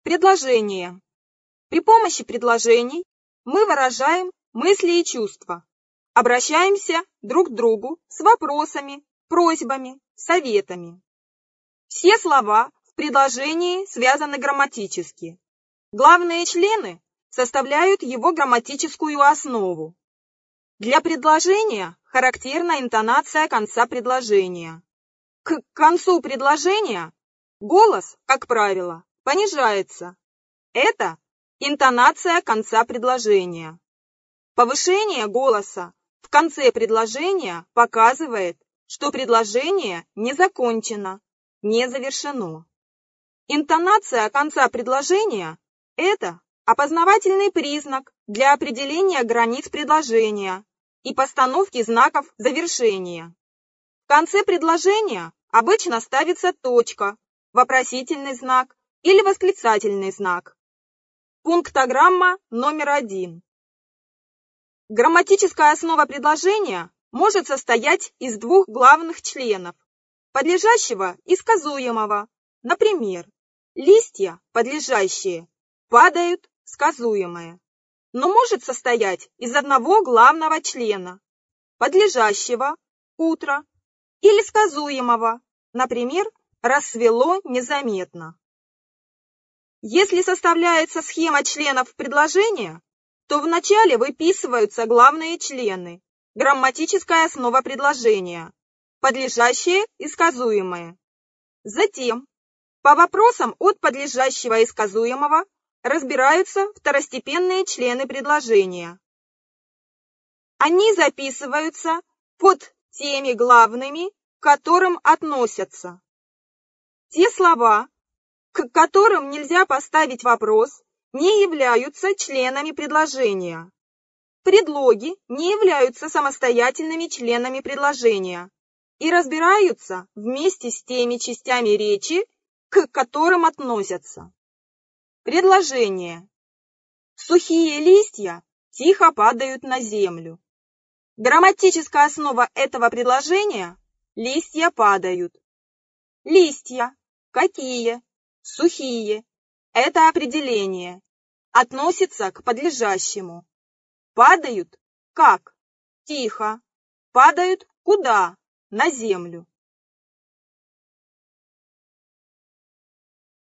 Предложение. При помощи предложений мы выражаем мысли и чувства, обращаемся друг к другу с вопросами, просьбами, советами. Все слова в предложении связаны грамматически. Главные члены составляют его грамматическую основу. Для предложения характерна интонация конца предложения. К концу предложения голос, как правило, понижается. Это интонация конца предложения. Повышение голоса в конце предложения показывает, что предложение не закончено, не завершено. Интонация конца предложения – это опознавательный признак для определения границ предложения и постановки знаков завершения. В конце предложения обычно ставится точка, вопросительный знак или восклицательный знак. Пунктограмма номер 1. Грамматическая основа предложения может состоять из двух главных членов – подлежащего и сказуемого. Например, листья, подлежащие, падают, сказуемое. Но может состоять из одного главного члена – подлежащего, утро, или сказуемого, например, рассвело незаметно. Если составляется схема членов предложения, то вначале выписываются главные члены, грамматическая основа предложения, подлежащее и сказуемое. Затем, по вопросам от подлежащего и сказуемого, разбираются второстепенные члены предложения. Они записываются под теми главными, к которым относятся. Те слова, к которым нельзя поставить вопрос, не являются членами предложения. Предлоги не являются самостоятельными членами предложения и разбираются вместе с теми частями речи, к которым относятся. Предложение. Сухие листья тихо падают на землю. Грамматическая основа этого предложения – листья падают. Листья. Какие? Сухие. Это определение. Относится к подлежащему. Падают. Как? Тихо. Падают куда? На землю.